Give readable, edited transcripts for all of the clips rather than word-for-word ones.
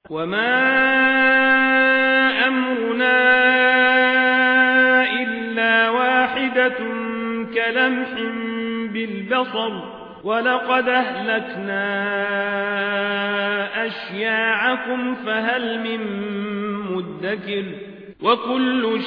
وما أمرنا إلا واحدة كلمح بالبصر ولقد أهلكنا أشياعكم فهل من مدكر وكل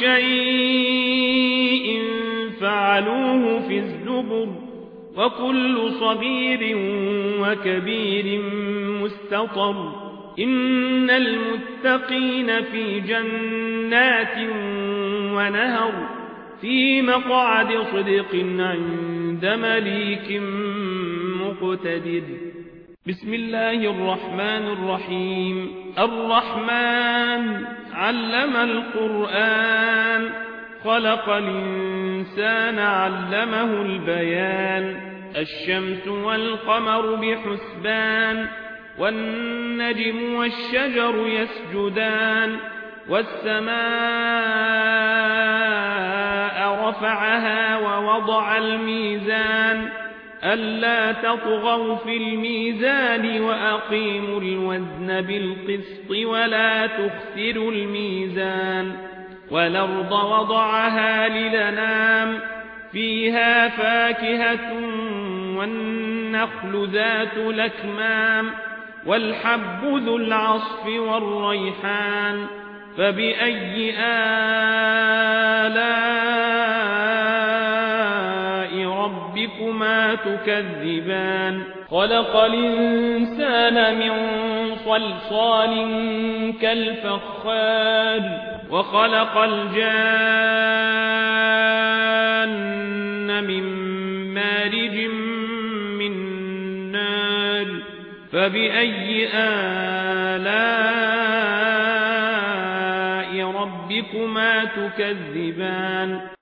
شيء فعلوه في الزبر وكل صغير وكبير مستطر إن المتقين في جنات ونهر في مقعد صدق عند مليك مقتدر. بسم الله الرحمن الرحيم. الرحمن علم القرآن خلق الإنسان علمه البيان الشمس والقمر بحسبان والنجم والشجر يسجدان والسماء رفعها ووضع الميزان ألا تطغوا في الميزان وأقيموا الوزن بالقسط ولا تخسروا الميزان والأرض وضعها للأنام فيها فاكهة والنخل ذات الأكمام والحب ذو العصف والريحان فبأي آلاء ربكما تكذبان خلق الإنسان من صلصال كالفخار وخلق الجان من مارج من نار فبأي آلاء ربكما تكذبان